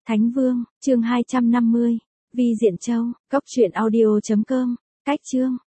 Thánh Vương, chương 250. Vi Diện Châu, cốc truyện audio.com, cách chương.